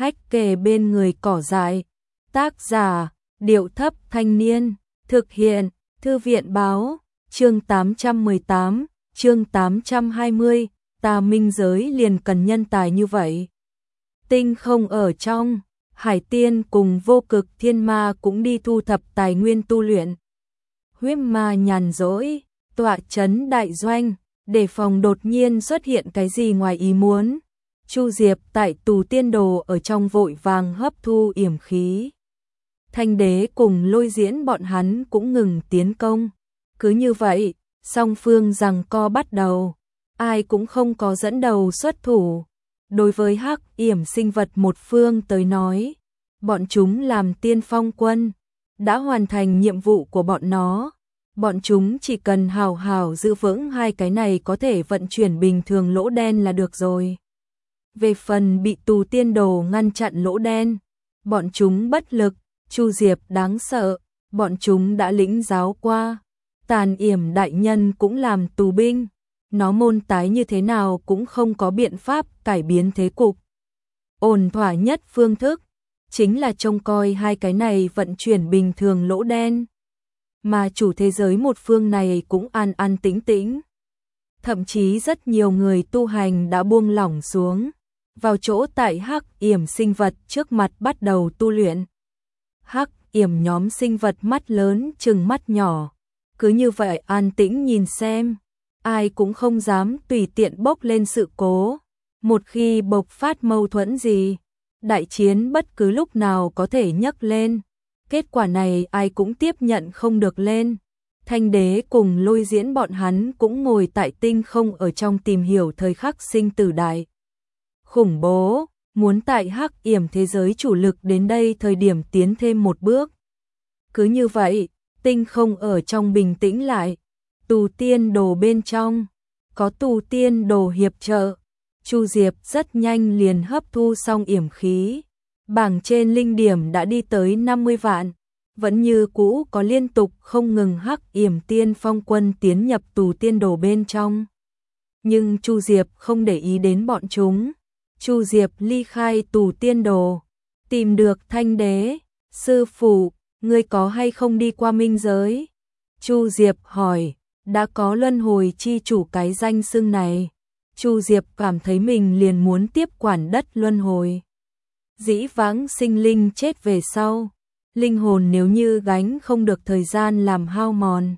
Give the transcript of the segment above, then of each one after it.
hách kề bên người cỏ dại. Tác giả, Điệu Thấp Thanh Niên, thực hiện, Thư viện Báo, chương 818, chương 820, ta minh giới liền cần nhân tài như vậy. Tinh không ở trong, Hải Tiên cùng Vô Cực Thiên Ma cũng đi thu thập tài nguyên tu luyện. Huyết Ma nhàn rỗi, tọa trấn đại doanh, đề phòng đột nhiên xuất hiện cái gì ngoài ý muốn. Chu Diệp tại tù tiên đồ ở trong vội vàng hấp thu yểm khí. Thanh Đế cùng Lôi Diễn bọn hắn cũng ngừng tiến công. Cứ như vậy, song phương giằng co bắt đầu, ai cũng không có dẫn đầu xuất thủ. Đối với hắc yểm sinh vật một phương tới nói, bọn chúng làm tiên phong quân, đã hoàn thành nhiệm vụ của bọn nó. Bọn chúng chỉ cần hào hào giữ vững hai cái này có thể vận chuyển bình thường lỗ đen là được rồi. Về phần bị tù tiên đồ ngăn chặn lỗ đen, bọn chúng bất lực. Chu Diệp đáng sợ, bọn chúng đã lĩnh giáo qua. Tàn yểm đại nhân cũng làm tù binh, nó môn tái như thế nào cũng không có biện pháp cải biến thế cục. Ổn thỏa nhất phương thức, chính là trông coi hai cái này vận chuyển bình thường lỗ đen. Mà chủ thế giới một phương này cũng an an tĩnh tĩnh. Thậm chí rất nhiều người tu hành đã buông lỏng xuống, vào chỗ tại hắc yểm sinh vật trước mặt bắt đầu tu luyện. Hắc yểm nhóm sinh vật mắt lớn chừng mắt nhỏ, cứ như vậy an tĩnh nhìn xem, ai cũng không dám tùy tiện bốc lên sự cố. Một khi bộc phát mâu thuẫn gì, đại chiến bất cứ lúc nào có thể nhấc lên. Kết quả này ai cũng tiếp nhận không được lên. Thanh Đế cùng Lôi Diễn bọn hắn cũng ngồi tại tinh không ở trong tìm hiểu thời khắc sinh tử đại khủng bố, muốn tại hắc yểm thế giới chủ lực đến đây thời điểm tiến thêm một bước. Cứ như vậy, tinh không ở trong bình tĩnh lại. Tù tiên đồ bên trong, có tù tiên đồ hiệp trợ. Chu Diệp rất nhanh liền hấp thu xong yểm khí. Bảng trên linh điểm đã đi tới 50 vạn. Vẫn như cũ có liên tục không ngừng hắc yểm tiên phong quân tiến nhập tù tiên đồ bên trong. Nhưng Chu Diệp không để ý đến bọn chúng. Chu Diệp ly khai tù tiên đồ, tìm được Thanh Đế. Sư phụ, ngươi có hay không đi qua minh giới? Chu Diệp hỏi. Đã có luân hồi chi chủ cái danh xưng này. Chu Diệp cảm thấy mình liền muốn tiếp quản đất luân hồi. Dĩ vãng sinh linh chết về sau, linh hồn nếu như gánh không được thời gian làm hao mòn,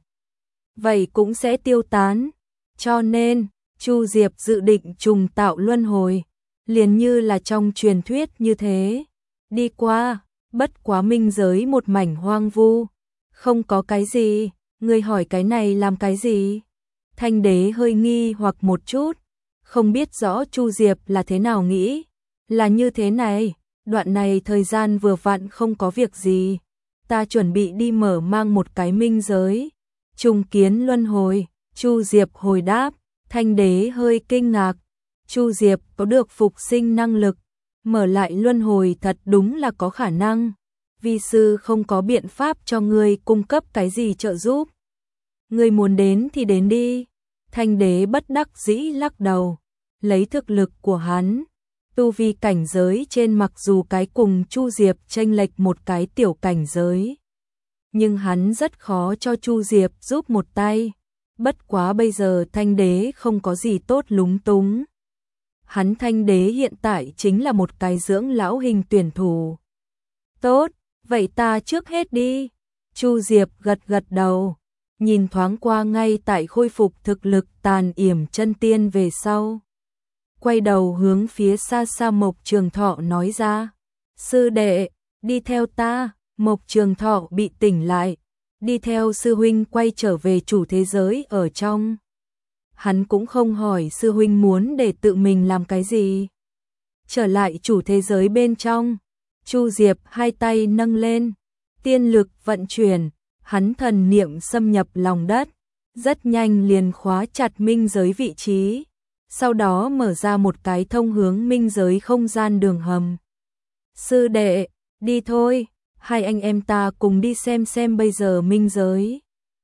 vậy cũng sẽ tiêu tán. Cho nên, Chu Diệp dự định trùng tạo luân hồi, liền như là trong truyền thuyết như thế. Đi qua, bất quá minh giới một mảnh hoang vu, không có cái gì. Ngươi hỏi cái này làm cái gì? Thanh Đế hơi nghi hoặc một chút, không biết rõ Chu Diệp là thế nào nghĩ. Là như thế này, đoạn này thời gian vừa vặn không có việc gì, ta chuẩn bị đi mở mang một cái minh giới, trùng kiến luân hồi. Chu Diệp hồi đáp. Thanh Đế hơi kinh ngạc, Chu Diệp có được phục sinh năng lực, mở lại luân hồi thật đúng là có khả năng. Vi sư không có biện pháp cho ngươi cung cấp cái gì trợ giúp. Ngươi muốn đến thì đến đi. Thanh Đế bất đắc dĩ lắc đầu. Lấy thực lực của hắn, tu vi cảnh giới trên mặc dù cái cùng Chu Diệp chênh lệch một cái tiểu cảnh giới, nhưng hắn rất khó cho Chu Diệp giúp một tay. Bất quá bây giờ Thanh Đế không có gì tốt lúng túng. Hắn Thanh Đế hiện tại chính là một cái dưỡng lão hình tuyển thủ. Tốt, vậy ta trước hết đi. Chu Diệp gật gật đầu, nhìn thoáng qua ngay tại khôi phục thực lực tàn yểm chân tiên về sau. Quay đầu hướng phía xa xa Mộc Trường Thọ nói ra. Sư đệ, đi theo ta. Mộc Trường Thọ bị tỉnh lại, đi theo sư huynh quay trở về chủ thế giới ở trong. Hắn cũng không hỏi sư huynh muốn để tự mình làm cái gì. Trở lại chủ thế giới bên trong, Chu Diệp hai tay nâng lên, tiên lực vận chuyển, hắn thần niệm xâm nhập lòng đất, rất nhanh liền khóa chặt minh giới vị trí, sau đó mở ra một cái thông hướng minh giới không gian đường hầm. Sư đệ, đi thôi, hai anh em ta cùng đi xem bây giờ minh giới.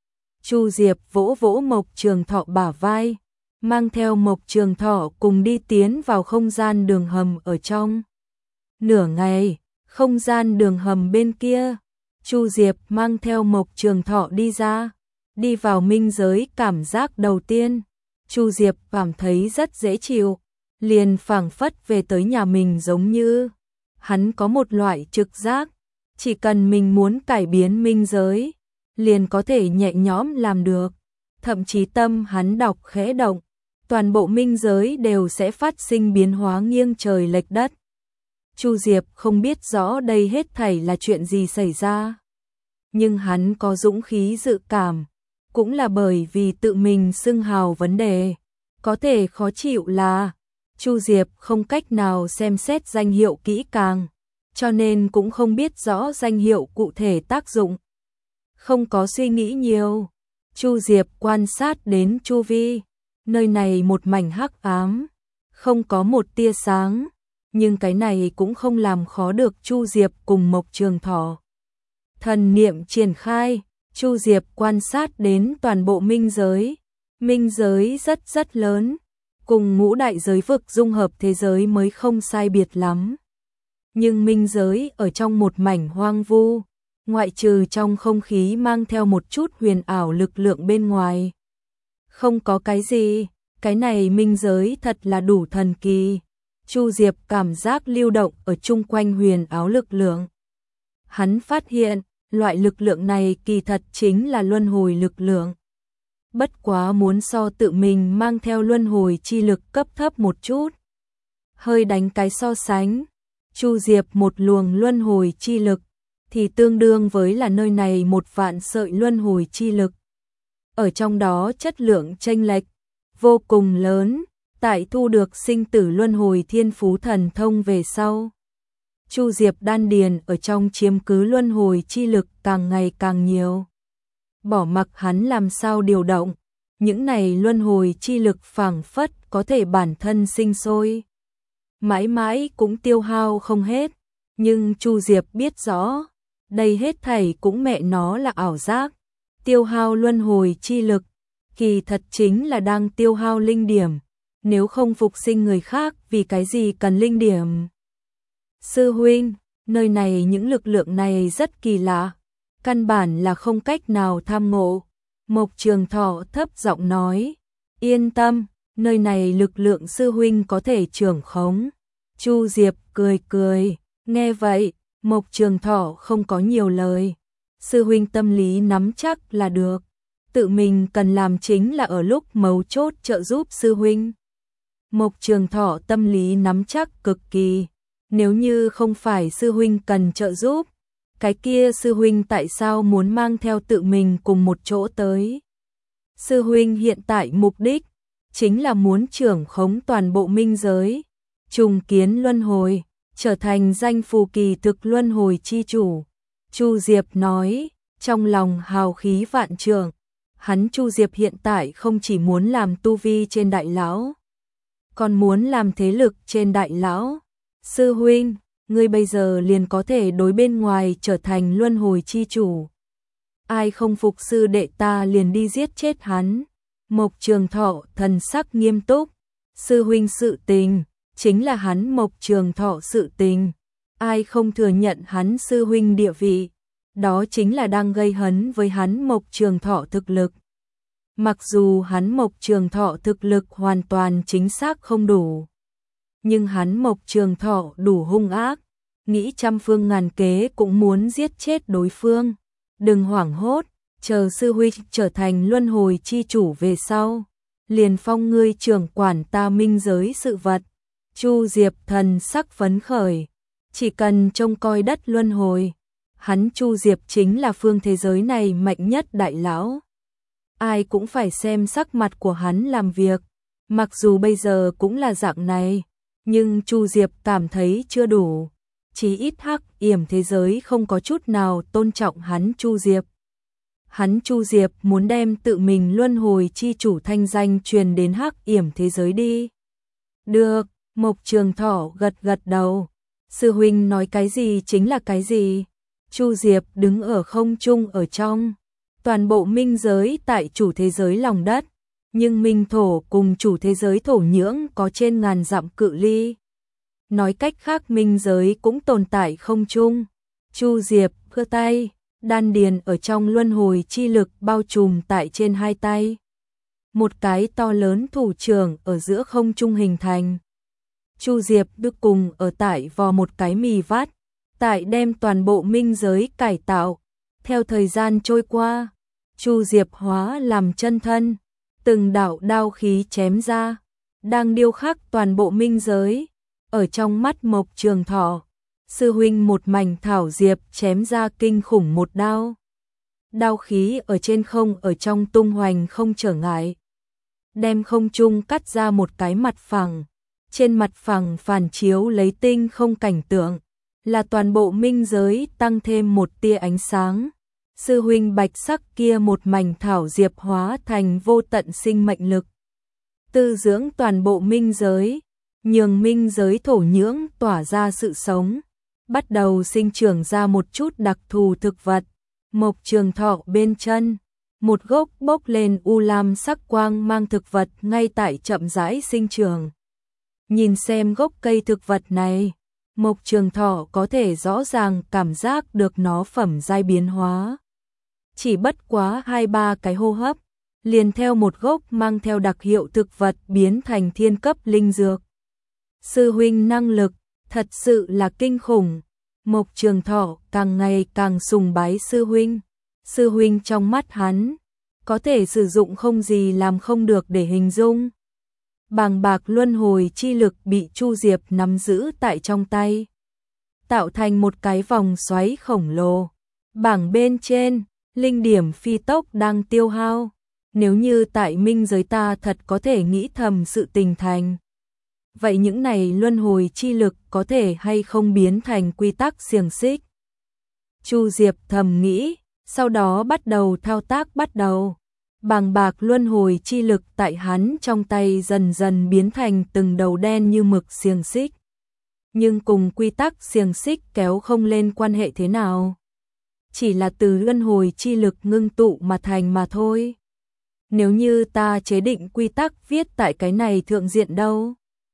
Chu Diệp vỗ vỗ Mộc Trường Thọ bả vai, mang theo Mộc Trường Thọ cùng đi tiến vào không gian đường hầm ở trong. Nửa ngày, không gian đường hầm bên kia, Chu Diệp mang theo Mộc Trường Thọ đi ra, đi vào minh giới. Cảm giác đầu tiên, Chu Diệp cảm thấy rất dễ chịu, liền phảng phất về tới nhà mình, giống như hắn có một loại trực giác, chỉ cần mình muốn cải biến minh giới, liền có thể nhẹ nhõm làm được. Thậm chí tâm hắn đọc khẽ động, toàn bộ minh giới đều sẽ phát sinh biến hóa nghiêng trời lệch đất. Chu Diệp không biết rõ đây hết thảy là chuyện gì xảy ra, nhưng hắn có dũng khí dự cảm, cũng là bởi vì tự mình xưng hào vấn đề. Có thể khó chịu là Chu Diệp không cách nào xem xét danh hiệu kỹ càng, cho nên cũng không biết rõ danh hiệu cụ thể tác dụng. Không có suy nghĩ nhiều, Chu Diệp quan sát đến chu vi, nơi này một mảnh hắc ám, không có một tia sáng, nhưng cái này cũng không làm khó được Chu Diệp cùng Mộc Trường Thọ. Thần niệm triển khai, Chu Diệp quan sát đến toàn bộ minh giới. Minh giới rất lớn, cùng ngũ đại giới vực dung hợp thế giới mới không sai biệt lắm. Nhưng minh giới ở trong một mảnh hoang vu, ngoại trừ trong không khí mang theo một chút huyền ảo lực lượng bên ngoài, không có cái gì. Cái này minh giới thật là đủ thần kỳ. Chu Diệp cảm giác lưu động ở chung quanh huyền ảo lực lượng. Hắn phát hiện, loại lực lượng này kỳ thật chính là luân hồi lực lượng. Bất quá muốn so tự mình mang theo luân hồi chi lực cấp thấp một chút. Hơi đánh cái so sánh, Chu Diệp một luồng luân hồi chi lực thì tương đương với là nơi này 1.000.000 sợi luân hồi chi lực. Ở trong đó chất lượng chênh lệch vô cùng lớn. Tại thu được sinh tử luân hồi thiên phú thần thông về sau, Chu Diệp đan điền ở trong chiếm cứ luân hồi chi lực càng ngày càng nhiều. Bỏ mặc hắn làm sao điều động, những này luân hồi chi lực phảng phất có thể bản thân sinh sôi, mãi mãi cũng tiêu hao không hết. Nhưng Chu Diệp biết rõ, đây hết thảy cũng mẹ nó là ảo giác. Tiêu hao luân hồi chi lực, kỳ thật chính là đang tiêu hao linh điểm. Nếu không phục sinh người khác, vì cái gì cần linh điểm? Sư huynh, nơi này những lực lượng này rất kỳ lạ, căn bản là không cách nào tham ngộ. Mộc Trường Thọ thấp giọng nói, yên tâm, nơi này lực lượng sư huynh có thể trưởng khống. Chu Diệp cười cười, nghe vậy, Mộc Trường Thọ không có nhiều lời. Sư huynh tâm lý nắm chắc là được, tự mình cần làm chính là ở lúc mấu chốt trợ giúp sư huynh. Mộc Trường Thọ tâm lý nắm chắc cực kỳ, nếu như không phải sư huynh cần trợ giúp, cái kia sư huynh tại sao muốn mang theo tự mình cùng một chỗ tới? Sư huynh hiện tại mục đích chính là muốn trưởng khống toàn bộ minh giới, trùng kiến luân hồi, trở thành danh phù kỳ thực luân hồi chi chủ. Chu Diệp nói, trong lòng hào khí vạn trượng. Hắn Chu Diệp hiện tại không chỉ muốn làm tu vi trên đại lão, còn muốn làm thế lực trên đại lão. Sư huynh, ngươi bây giờ liền có thể đối bên ngoài trở thành luân hồi chi chủ. Ai không phục sư đệ ta liền đi giết chết hắn. Mộc Trường Thọ thần sắc nghiêm túc. Sư huynh sự tình, chính là hắn Mộc Trường Thọ sự tình. Ai không thừa nhận hắn sư huynh địa vị, đó chính là đang gây hấn với hắn Mộc Trường Thọ thực lực. Mặc dù hắn Mộc Trường Thọ thực lực hoàn toàn chính xác không đủ, nhưng hắn Mộc Trường Thọ đủ hung ác, nghĩ trăm phương ngàn kế cũng muốn giết chết đối phương. Đừng hoảng hốt, chờ sư huynh trở thành luân hồi chi chủ về sau, liền phong ngươi trưởng quản ta minh giới sự vật. Chu Diệp thần sắc phấn khởi, chỉ cần trông coi đất luân hồi, hắn Chu Diệp chính là phương thế giới này mạnh nhất đại lão. Ai cũng phải xem sắc mặt của hắn làm việc, mặc dù bây giờ cũng là dạng này, nhưng Chu Diệp cảm thấy chưa đủ. Chí ít Hắc Yểm thế giới không có chút nào tôn trọng hắn Chu Diệp. Hắn Chu Diệp muốn đem tự mình luân hồi chi chủ thanh danh truyền đến Hắc Yểm thế giới đi. Được, Mộc Trường Thọ gật gật đầu. Sư huynh nói cái gì chính là cái gì. Chu Diệp đứng ở không trung ở trong. Toàn bộ minh giới tại chủ thế giới lòng đất, nhưng minh thổ cùng chủ thế giới thổ nhưỡng có trên ngàn dặm cự ly. Nói cách khác minh giới cũng tồn tại không chung. Chu Diệp giơ tay, đan điền ở trong luân hồi chi lực bao trùm tại trên hai tay. Một cái to lớn thủ trưởng ở giữa không trung hình thành. Chu Diệp được cùng ở tại vò một cái mì vát, tại đem toàn bộ minh giới cải tạo. Theo thời gian trôi qua, Chu Diệp hóa làm chân thân, từng đạo đao khí chém ra, đang điêu khắc toàn bộ minh giới. Ở trong mắt Mộc Trường Thọ, sư huynh một mảnh thảo diệp chém ra kinh khủng một đao. Đao khí ở trên không ở trong tung hoành không trở ngại, đem không trung cắt ra một cái mặt phẳng. Trên mặt phẳng phản chiếu lấy tinh không cảnh tượng, là toàn bộ minh giới tăng thêm một tia ánh sáng. Sư huynh bạch sắc kia một mảnh thảo diệp hóa thành vô tận sinh mệnh lực, tư dưỡng toàn bộ minh giới, nhường minh giới thổ nhưỡng tỏa ra sự sống, bắt đầu sinh trưởng ra một chút đặc thù thực vật. Mộc Trường Thọ bên chân, một gốc bốc lên u lam sắc quang mang thực vật ngay tại chậm rãi sinh trưởng. Nhìn xem gốc cây thực vật này, Mộc Trường Thọ có thể rõ ràng cảm giác được nó phẩm giai biến hóa. Chỉ bất quá 2-3 cái hô hấp, liền theo một gốc mang theo đặc hiệu thực vật biến thành thiên cấp linh dược. Sư huynh năng lực thật sự là kinh khủng. Mộc Trường Thọ càng ngày càng sùng bái sư huynh. Sư huynh trong mắt hắn, có thể sử dụng không gì làm không được để hình dung. Bàng bạc luân hồi chi lực bị Chu Diệp nắm giữ tại trong tay, tạo thành một cái vòng xoáy khổng lồ. Bảng bên trên, linh điểm phi tốc đang tiêu hao. Nếu như tại minh giới ta thật có thể nghĩ thầm sự tình thành, vậy những này luân hồi chi lực có thể hay không biến thành quy tắc xiềng xích? Chu Diệp thầm nghĩ, sau đó bắt đầu thao tác bắt đầu. Bàng bạc luân hồi chi lực tại hắn trong tay dần dần biến thành từng đầu đen như mực xiềng xích. Nhưng cùng quy tắc xiềng xích kéo không lên quan hệ thế nào. Chỉ là từ luân hồi chi lực ngưng tụ mà thành mà thôi. Nếu như ta chế định quy tắc viết tại cái này thượng diện đâu?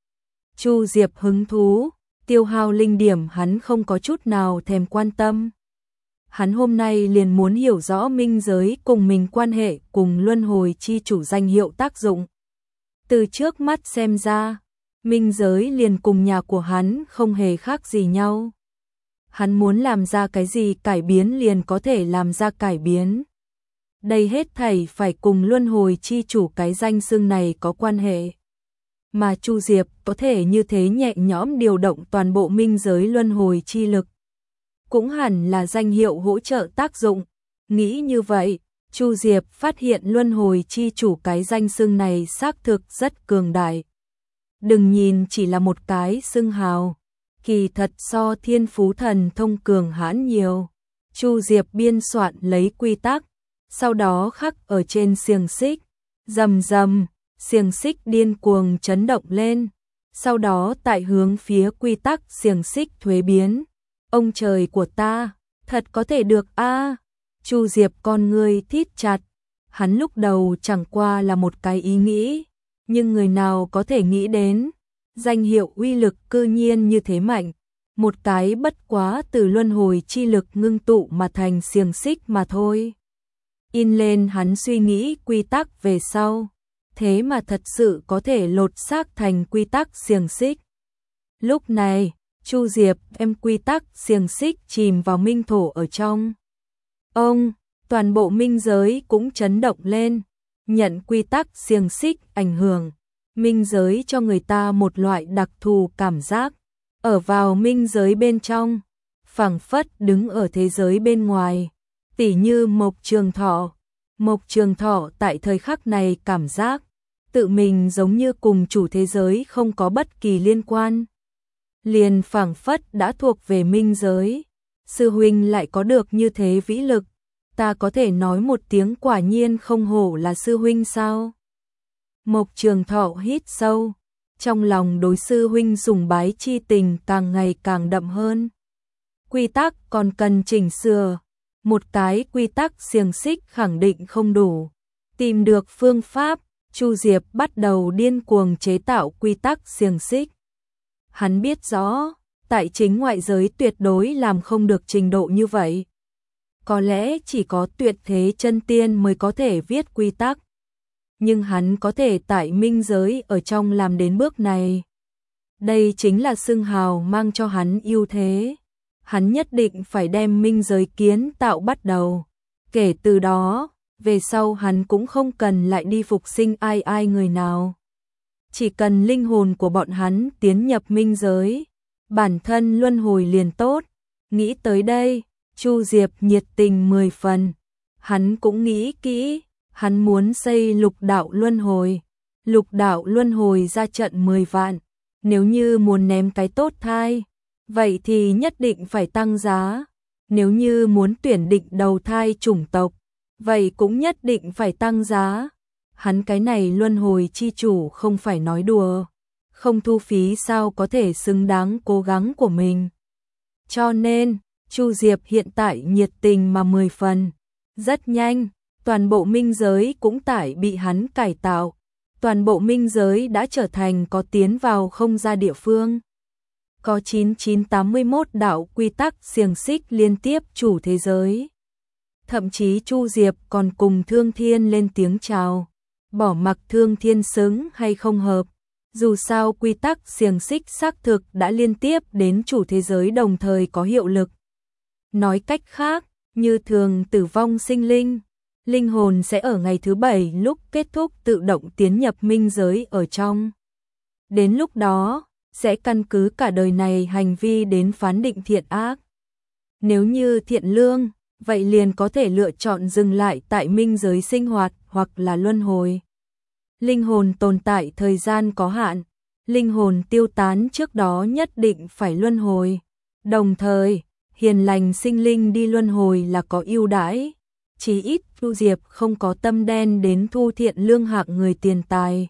Chu Diệp hứng thú, tiêu hao linh điểm hắn không có chút nào thèm quan tâm. Hắn hôm nay liền muốn hiểu rõ minh giới cùng mình quan hệ cùng luân hồi chi chủ danh hiệu tác dụng. Từ trước mắt xem ra, minh giới liền cùng nhà của hắn không hề khác gì nhau. Hắn muốn làm ra cái gì cải biến liền có thể làm ra cải biến. Đây hết thảy phải cùng luân hồi chi chủ cái danh xưng này có quan hệ. Mà Chu Diệp có thể như thế nhẹ nhõm điều động toàn bộ minh giới luân hồi chi lực, cũng hẳn là danh hiệu hỗ trợ tác dụng. Nghĩ như vậy, Chu Diệp phát hiện luân hồi chi chủ cái danh xưng này xác thực rất cường đại. Đừng nhìn chỉ là một cái xưng hào, kỳ thật so thiên phú thần thông cường hãn nhiều. Chu Diệp biên soạn lấy quy tắc, sau đó khắc ở trên xiềng xích, rầm rầm, xiềng xích điên cuồng chấn động lên, sau đó tại hướng phía quy tắc xiềng xích thuế biến. Ông trời của ta, thật có thể được a. Chu Diệp con ngươi thít chặt, hắn lúc đầu chẳng qua là một cái ý nghĩ, nhưng người nào có thể nghĩ đến, danh hiệu uy lực cư nhiên như thế mạnh, một cái bất quá từ luân hồi chi lực ngưng tụ mà thành xiềng xích mà thôi. In lên hắn suy nghĩ quy tắc về sau, thế mà thật sự có thể lột xác thành quy tắc xiềng xích. Lúc này, Chu Diệp đem quy tắc xiềng xích chìm vào minh thổ ở trong. Toàn bộ minh giới cũng chấn động lên, nhận quy tắc xiềng xích ảnh hưởng, minh giới cho người ta một loại đặc thù cảm giác, ở vào minh giới bên trong, phảng phất đứng ở thế giới bên ngoài, tỉ như Mộc Trường Thọ. Mộc Trường Thọ tại thời khắc này cảm giác, tự mình giống như cùng chủ thế giới không có bất kỳ liên quan. Liền phảng phất đã thuộc về minh giới. Sư huynh lại có được như thế vĩ lực, ta có thể nói một tiếng quả nhiên không hổ là sư huynh sao? Mộc Trường Thọ hít sâu, trong lòng đối sư huynh sùng bái chi tình càng ngày càng đậm hơn. Quy tắc còn cần chỉnh sửa, một cái quy tắc xiềng xích khẳng định không đủ. Tìm được phương pháp, Chu Diệp bắt đầu điên cuồng chế tạo quy tắc xiềng xích. Hắn biết rõ, tại chính ngoại giới tuyệt đối làm không được trình độ như vậy. Có lẽ chỉ có tuyệt thế chân tiên mới có thể viết quy tắc. Nhưng hắn có thể tại minh giới ở trong làm đến bước này. Đây chính là xưng hào mang cho hắn ưu thế. Hắn nhất định phải đem minh giới kiến tạo bắt đầu. Kể từ đó, về sau hắn cũng không cần lại đi phục sinh ai người nào. Chỉ cần linh hồn của bọn hắn tiến nhập minh giới, bản thân luân hồi liền tốt. Nghĩ tới đây, Chu Diệp nhiệt tình 10 phần. Hắn cũng nghĩ kỹ, hắn muốn xây lục đạo luân hồi. Lục đạo luân hồi ra trận 10 vạn. Nếu như muốn ném cái tốt thai, vậy thì nhất định phải tăng giá. Nếu như muốn tuyển định đầu thai chủng tộc, vậy cũng nhất định phải tăng giá. Hắn cái này luân hồi chi chủ không phải nói đùa, không thu phí sao có thể xứng đáng cố gắng của mình. Cho nên, Chu Diệp hiện tại nhiệt tình mà 10 phần. Rất nhanh, toàn bộ minh giới cũng tải bị hắn cải tạo. Toàn bộ minh giới đã trở thành có tiến vào không ra địa phương. Có 9981 đạo quy tắc xiềng xích liên tiếp chủ thế giới. Thậm chí Chu Diệp còn cùng Thương Thiên lên tiếng chào. Bỏ mặc Thương Thiên xứng hay không hợp. Dù sao quy tắc xiềng xích xác thực đã liên tiếp đến chủ thế giới đồng thời có hiệu lực. Nói cách khác, như thường tử vong sinh linh, linh hồn sẽ ở ngày thứ 7 lúc kết thúc tự động tiến nhập minh giới ở trong. Đến lúc đó, sẽ căn cứ cả đời này hành vi đến phán định thiện ác. Nếu như thiện lương, vậy liền có thể lựa chọn dừng lại tại minh giới sinh hoạt hoặc là luân hồi. Linh hồn tồn tại thời gian có hạn, linh hồn tiêu tán trước đó nhất định phải luân hồi. Đồng thời, hiền lành sinh linh đi luân hồi là có ưu đãi. Chỉ ít Chu Diệp không có tâm đen đến thu thiện lương hạng người tiền tài.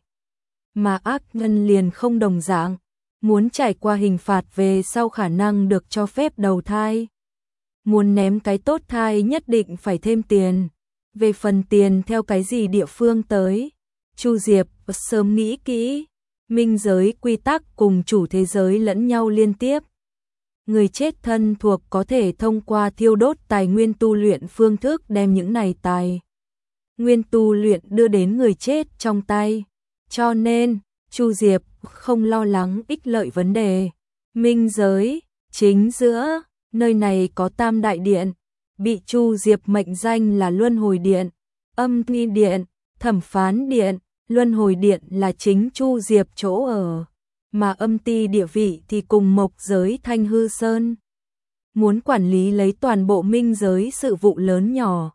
Mà ác nhân liền không đồng dạng, muốn trải qua hình phạt về sau khả năng được cho phép đầu thai. Muốn ném cái tốt thai nhất định phải thêm tiền. Về phần tiền theo cái gì địa phương tới, Chu Diệp sớm nghĩ kỹ. Minh giới quy tắc cùng chủ thế giới lẫn nhau liên tiếp. Người chết thân thuộc có thể thông qua thiêu đốt tài nguyên tu luyện phương thức đem những này tài nguyên tu luyện đưa đến người chết trong tay. Cho nên, Chu Diệp không lo lắng ích lợi vấn đề. Minh giới, chính giữa, nơi này có Tam Đại Điện, bị Chu Diệp mệnh danh là Luân Hồi Điện, Âm Nghi Điện, Thẩm Phán Điện. Luân Hồi Điện là chính Chu Diệp chỗ ở, mà âm ti địa vị thì cùng mộc giới Thanh Hư Sơn. Muốn quản lý lấy toàn bộ minh giới sự vụ lớn nhỏ.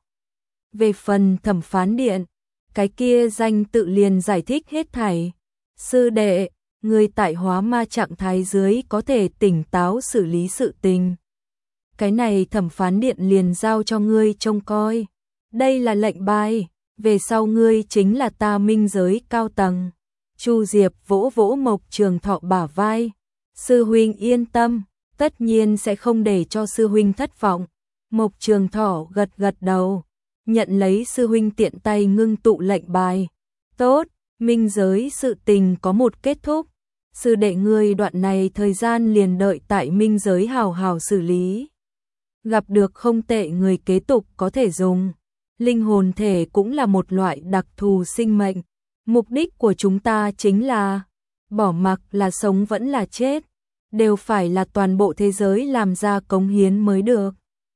Về phần Thẩm Phán Điện, cái kia danh tự liền giải thích hết thảy. Sư đệ, người tại hóa ma trạng thái dưới có thể tỉnh táo xử lý sự tình. Cái này Thẩm Phán Điện liền giao cho ngươi trông coi. Đây là lệnh bài, về sau ngươi chính là ta minh giới cao tầng. Chu Diệp vỗ vỗ Mộc Trường Thọ bả vai. Sư huynh yên tâm, tất nhiên sẽ không để cho sư huynh thất vọng. Mộc Trường Thọ gật gật đầu, nhận lấy sư huynh tiện tay ngưng tụ lệnh bài. Tốt, minh giới sự tình có một kết thúc. Sư đệ ngươi đoạn này thời gian liền đợi tại minh giới hào hào xử lý. Gặp được không tệ người kế tục có thể dùng. Linh hồn thể cũng là một loại đặc thù sinh mệnh. Mục đích của chúng ta chính là bỏ mặc là sống vẫn là chết, đều phải là toàn bộ thế giới làm ra cống hiến mới được.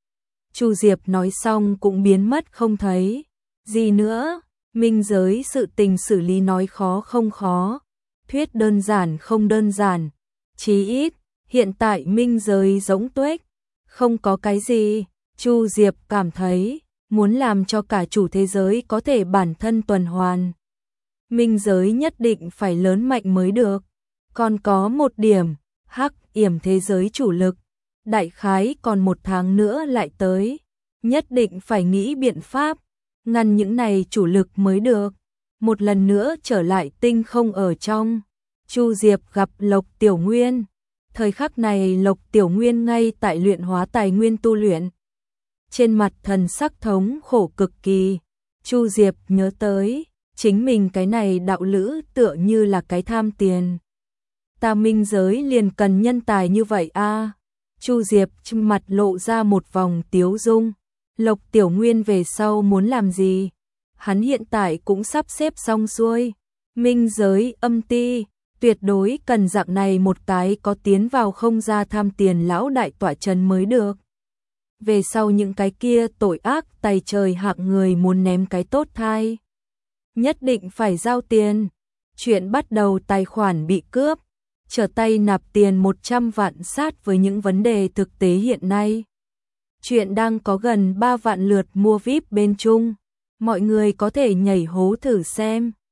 Chu Diệp nói xong cũng biến mất không thấy. Gì nữa, minh giới sự tình xử lý nói khó không khó, thuyết đơn giản không đơn giản. Chí ít, hiện tại minh giới rỗng tuếch, không có cái gì. Chu Diệp cảm thấy, muốn làm cho cả chủ thế giới có thể bản thân tuần hoàn. Minh giới nhất định phải lớn mạnh mới được. Còn có một điểm, hắc yểm thế giới chủ lực. Đại khái còn 1 tháng nữa lại tới. Nhất định phải nghĩ biện pháp, ngăn những này chủ lực mới được. Một lần nữa trở lại tinh không ở trong. Chu Diệp gặp Lộc Tiểu Nguyên. Thời khắc này Lộc Tiểu Nguyên ngay tại luyện hóa tài nguyên tu luyện. Trên mặt thần sắc thống khổ cực kỳ. Chu Diệp nhớ tới, chính mình cái này đạo lữ tựa như là cái tham tiền ta minh giới liền cần nhân tài như vậy a. Chu Diệp mặt lộ ra một vòng tiếu dung. Lộc Tiểu Nguyên về sau muốn làm gì? Hắn hiện tại cũng sắp xếp xong xuôi. Minh giới âm ti, tuyệt đối cần dạng này một cái có tiến vào không ra tham tiền lão đại tọa trấn mới được. Về sau những cái kia tội ác tày trời hạng người muốn ném cái tốt thai, nhất định phải giao tiền. Chuyện bắt đầu tài khoản bị cướp, trở tay nạp tiền 100 vạn sát với những vấn đề thực tế hiện nay. Chuyện đang có gần 3 vạn lượt mua VIP bên Trung, mọi người có thể nhảy hố thử xem.